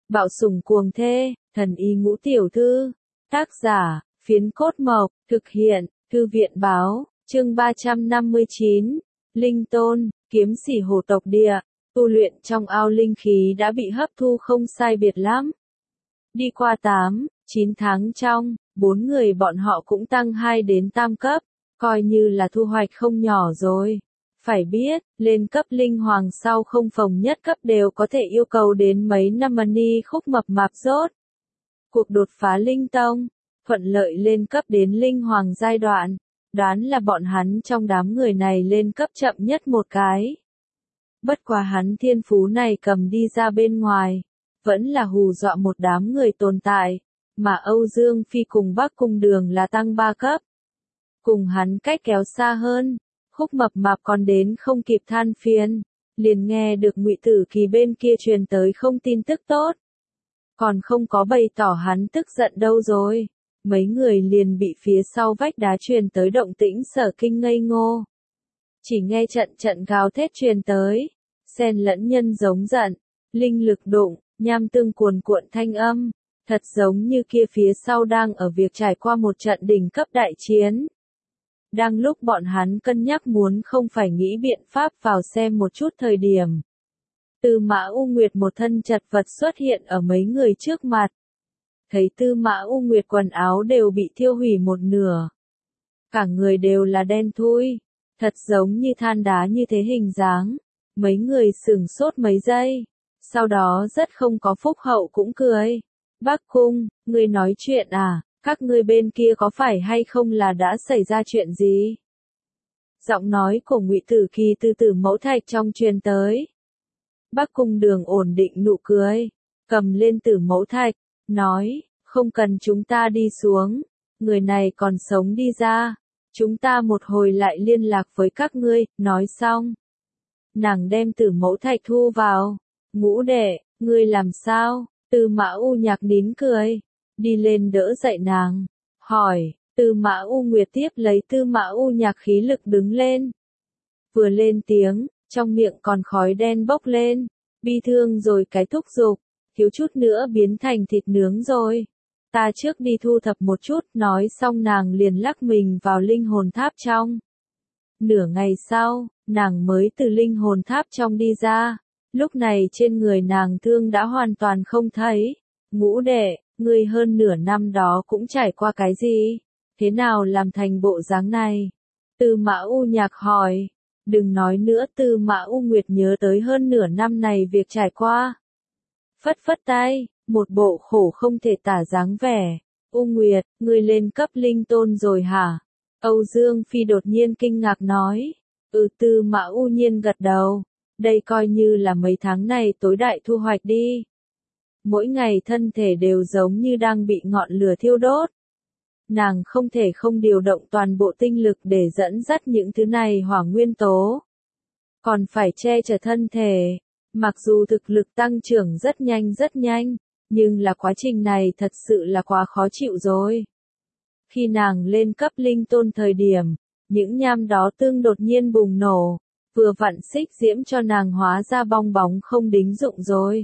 Bạo sủng cuồng thê, thần y ngũ tiểu thư. Tác giả, Phiến Cốt Mộc, thực hiện, Thư viện báo, chương 359, Linh Tôn, kiếm sĩ hồ tộc địa, tu luyện trong ao linh khí đã bị hấp thu không sai biệt lắm. Đi qua 8, 9 tháng trong, 4 người bọn họ cũng tăng 2 đến tam cấp, coi như là thu hoạch không nhỏ rồi. Phải biết, lên cấp linh hoàng sau không phòng nhất cấp đều có thể yêu cầu đến mấy năm money khúc mập mạp rốt. Cuộc đột phá linh tông, thuận lợi lên cấp đến linh hoàng giai đoạn, đoán là bọn hắn trong đám người này lên cấp chậm nhất một cái. Bất quá hắn thiên phú này cầm đi ra bên ngoài, vẫn là hù dọa một đám người tồn tại, mà Âu Dương Phi cùng Bắc Cung Đường là tăng 3 cấp. Cùng hắn cách kéo xa hơn, khúc mập mạp còn đến không kịp than phiền, liền nghe được Ngụy Tử Kỳ bên kia truyền tới không tin tức tốt. Còn không có bày tỏ hắn tức giận đâu rồi, mấy người liền bị phía sau vách đá truyền tới động tĩnh Sở Kinh ngây ngô. Chỉ nghe trận trận gào thét truyền tới, xen lẫn nhân giống giận, linh lực đụng, nham tương cuồn cuộn thanh âm, thật giống như kia phía sau đang ở việc trải qua một trận đỉnh cấp đại chiến. Đang lúc bọn hắn cân nhắc muốn không phải nghĩ biện pháp vào xem một chút thời điểm. Tư Mã U Nguyệt một thân chật vật xuất hiện ở mấy người trước mặt. Thấy Tư Mã U Nguyệt quần áo đều bị thiêu hủy một nửa. Cả người đều là đen thui, thật giống như than đá như thế hình dáng. Mấy người sửng sốt mấy giây, sau đó rất không có phúc hậu cũng cười. Bắc Cung, ngươi nói chuyện à, các ngươi bên kia có phải hay không là đã xảy ra chuyện gì? Giọng nói của Ngụy Tử Kỳ từ Tử Mẫu Thạch trong truyền tới. Bắc Cung Đường ổn định nụ cười, cầm lên Tử Mẫu Thạch, nói, không cần chúng ta đi xuống, người này còn sống đi ra, chúng ta một hồi lại liên lạc với các ngươi, nói xong. Nàng đem Tử Mẫu Thạch thu vào, Ngũ đệ, ngươi làm sao? Tư Mã U Nhạc nín cười, đi lên đỡ dậy nàng, hỏi, Tư Mã U Nguyệt tiếp lấy Tư Mã U Nhạc khí lực đứng lên. Vừa lên tiếng, trong miệng còn khói đen bốc lên, bi thương rồi cái thúc giục, thiếu chút nữa biến thành thịt nướng rồi. Ta trước đi thu thập một chút, nói xong nàng liền lắc mình vào linh hồn tháp trong. Nửa ngày sau, nàng mới từ linh hồn tháp trong đi ra, lúc này trên người nàng thương đã hoàn toàn không thấy. Ngũ đệ, ngươi hơn nửa năm đó cũng trải qua cái gì? Thế nào làm thành bộ dáng này? Tư Mã U Nhạc hỏi. Đừng nói nữa, Tư Mã U Nguyệt nhớ tới hơn nửa năm này việc trải qua. Phất phất tay, một bộ khổ không thể tả dáng vẻ. U Nguyệt, ngươi lên cấp linh tôn rồi hả? Âu Dương Phi đột nhiên kinh ngạc nói. Tư Mã U Nhiên gật đầu. Đây coi như là mấy tháng này tối đại thu hoạch đi. Mỗi ngày thân thể đều giống như đang bị ngọn lửa thiêu đốt. Nàng không thể không điều động toàn bộ tinh lực để dẫn dắt những thứ này hỏa nguyên tố. Còn phải che chở thân thể. Mặc dù thực lực tăng trưởng rất nhanh, nhưng là quá trình này thật sự là quá khó chịu rồi. Khi nàng lên cấp linh tôn thời điểm, những nham đó tương đột nhiên bùng nổ, vừa vặn xích diễm cho nàng hóa ra bong bóng không đính dụng rồi.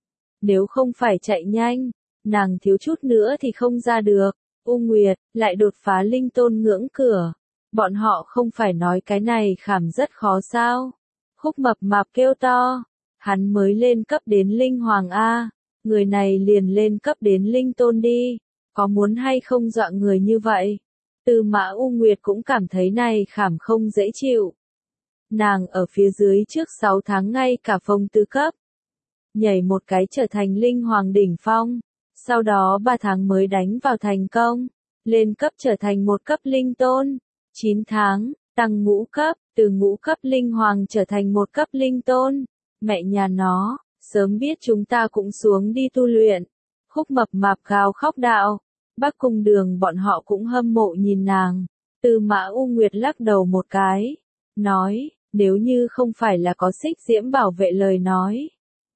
Nếu không phải chạy nhanh, nàng thiếu chút nữa thì không ra được. U Nguyệt, lại đột phá linh tôn ngưỡng cửa. Bọn họ không phải nói cái này khảm rất khó sao? Khúc mập mạp kêu to. Hắn mới lên cấp đến linh hoàng A. Người này liền lên cấp đến linh tôn đi. Có muốn hay không dọa người như vậy? Tư Mã U Nguyệt cũng cảm thấy này khảm không dễ chịu. Nàng ở phía dưới trước 6 tháng ngay cả phong tứ cấp. Nhảy một cái trở thành linh hoàng đỉnh phong. Sau đó 3 tháng mới đánh vào thành công. Lên cấp trở thành một cấp linh tôn. 9 tháng, tăng ngũ cấp, từ ngũ cấp linh hoàng trở thành một cấp linh tôn. Mẹ nhà nó, sớm biết chúng ta cũng xuống đi tu luyện. Khúc mập mạp gào khóc đạo. Bắc Cung Đường bọn họ cũng hâm mộ nhìn nàng. Tư Mã U Nguyệt lắc đầu một cái. Nói, nếu như không phải là có xích diễm bảo vệ lời nói.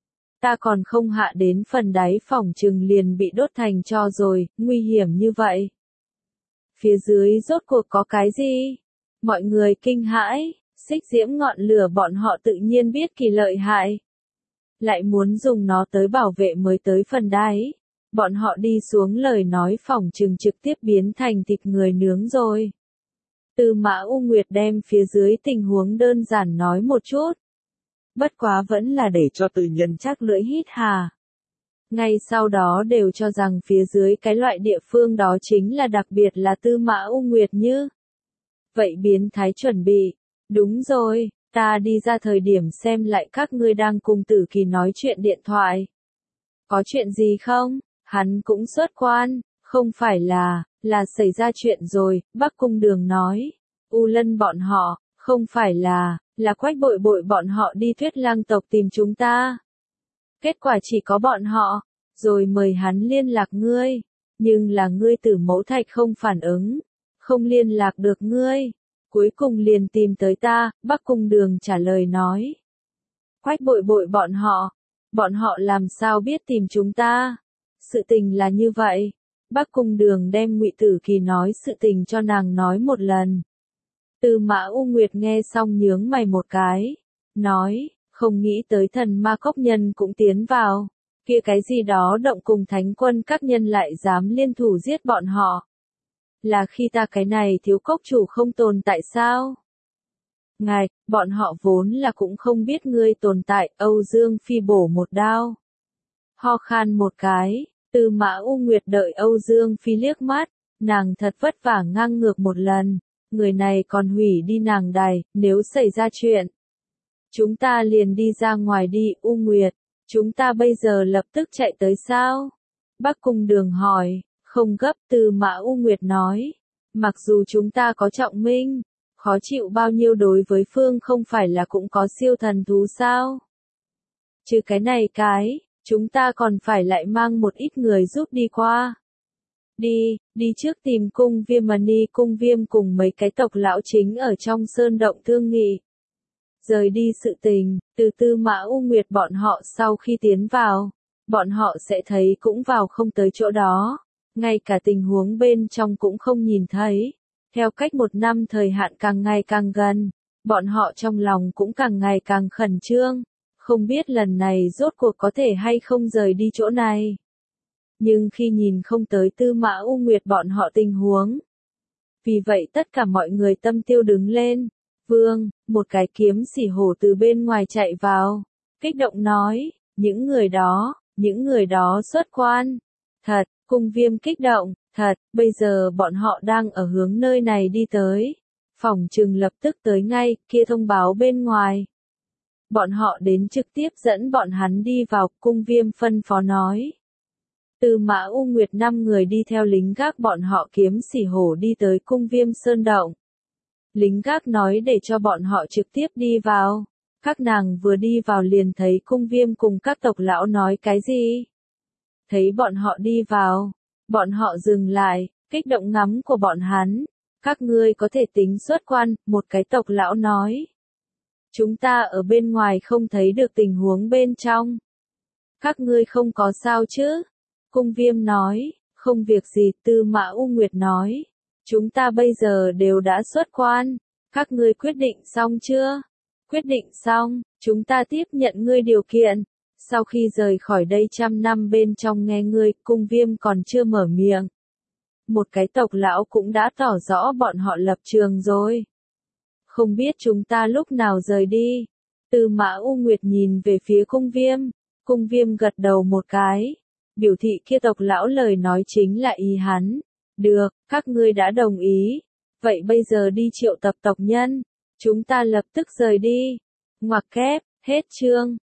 Ta còn không hạ đến phần đáy phỏng chừng liền bị đốt thành tro rồi, nguy hiểm như vậy. Phía dưới rốt cuộc có cái gì? Mọi người kinh hãi, xích diễm ngọn lửa bọn họ tự nhiên biết kỳ lợi hại. lại muốn dùng nó tới bảo vệ mới tới phần đáy. Bọn họ đi xuống lời nói phỏng chừng trực tiếp biến thành thịt người nướng rồi. Tư Mã U Nguyệt đem phía dưới tình huống đơn giản nói một chút. Bất quá vẫn là để cho Tư Nhân chắc lưỡi hít hà. Ngay sau đó đều cho rằng phía dưới cái loại địa phương đó chính là đặc biệt là Tư Mã U Nguyệt như. Vậy biến thái chuẩn bị. Đúng rồi, ta đi ra thời điểm xem lại các ngươi đang cùng Tử Kỳ nói chuyện điện thoại. Có chuyện gì không? Hắn cũng xuất quan, không phải là xảy ra chuyện rồi, Bắc Cung Đường nói. U Lân bọn họ, không phải là Quách Bội Bội bọn họ đi Tuyết Lang tộc tìm chúng ta. Kết quả chỉ có bọn họ, rồi mời hắn liên lạc ngươi, nhưng là ngươi Tử Mẫu Thạch không phản ứng, không liên lạc được ngươi, cuối cùng liền tìm tới ta, Bắc Cung Đường trả lời nói. Quách Bội Bội bọn họ làm sao biết tìm chúng ta? Sự tình là như vậy, Bắc Cung Đường đem Ngụy Tử Kỳ nói sự tình cho nàng nói một lần. Tư Mã U Nguyệt nghe xong nhướng mày một cái, nói, không nghĩ tới Thần Ma Cốc nhân cũng tiến vào, kia cái gì đó động cùng thánh quân các nhân lại dám liên thủ giết bọn họ. Là khi ta cái này thiếu cốc chủ không tồn tại sao? Ngài, bọn họ vốn là cũng không biết ngươi tồn tại, Âu Dương Phi bổ một đao. Ho khan một cái, Tư Mã U Nguyệt đợi Âu Dương Phi liếc mắt, nàng thật vất vả ngang ngược một lần, người này còn hủy đi nàng đài, nếu xảy ra chuyện. Chúng ta liền đi ra ngoài đi, U Nguyệt, chúng ta bây giờ lập tức chạy tới sao? Bắc Cung Đường hỏi, không gấp, Tư Mã U Nguyệt nói, mặc dù chúng ta có trọng minh, khó chịu bao nhiêu đối với phương không phải là cũng có siêu thần thú sao? Chứ cái này, chúng ta còn phải lại mang một ít người giúp đi qua. Đi trước tìm cung Viêm Mani cung Viêm cùng mấy cái tộc lão chính ở trong sơn động thương nghị. Rời đi sự tình, từ Tư Mã U Nguyệt bọn họ sau khi tiến vào, bọn họ sẽ thấy cũng vào không tới chỗ đó, ngay cả tình huống bên trong cũng không nhìn thấy. Theo cách 1 năm thời hạn càng ngày càng gần, bọn họ trong lòng cũng càng ngày càng khẩn trương, không biết lần này rốt cuộc có thể hay không rời đi chỗ này. Nhưng khi nhìn không tới Tư Mã U Nguyệt bọn họ tình huống, vì vậy tất cả mọi người tâm tiêu đứng lên. Vương, một cái kiếm xỉ hổ từ bên ngoài chạy vào, kích động nói, những người đó xuất quan. Thật, cung Viêm kích động, thật, bây giờ bọn họ đang ở hướng nơi này đi tới. Phỏng chừng lập tức tới ngay, kia thông báo bên ngoài. Bọn họ đến trực tiếp dẫn bọn hắn đi vào, cung Viêm phân phó nói. Tư Mã U Nguyệt 5 người đi theo lính gác bọn họ kiếm xỉ hổ đi tới cung Viêm sơn động. Lính gác nói để cho bọn họ trực tiếp đi vào. Các nàng vừa đi vào liền thấy cung Viêm cùng các tộc lão nói cái gì. Thấy bọn họ đi vào, bọn họ dừng lại, kích động ngắm của bọn hắn. Các ngươi có thể tính xuất quan, một cái tộc lão nói. Chúng ta ở bên ngoài không thấy được tình huống bên trong. Các ngươi không có sao chứ? Cung Viêm nói, không việc gì, Tư Mã U Nguyệt nói. Chúng ta bây giờ đều đã xuất quan. Các ngươi quyết định xong chưa? Quyết định xong, chúng ta tiếp nhận ngươi điều kiện. Sau khi rời khỏi đây 100 năm bên trong nghe ngươi, cung Viêm còn chưa mở miệng. Một cái tộc lão cũng đã tỏ rõ bọn họ lập trường rồi. Không biết chúng ta lúc nào rời đi. Tư Mã U Nguyệt nhìn về phía cung Viêm gật đầu một cái. Biểu thị kia tộc lão lời nói chính là ý hắn. Được, các ngươi đã đồng ý. Vậy bây giờ đi triệu tập tộc nhân. Chúng ta lập tức rời đi. Ngoặc kép, hết chương.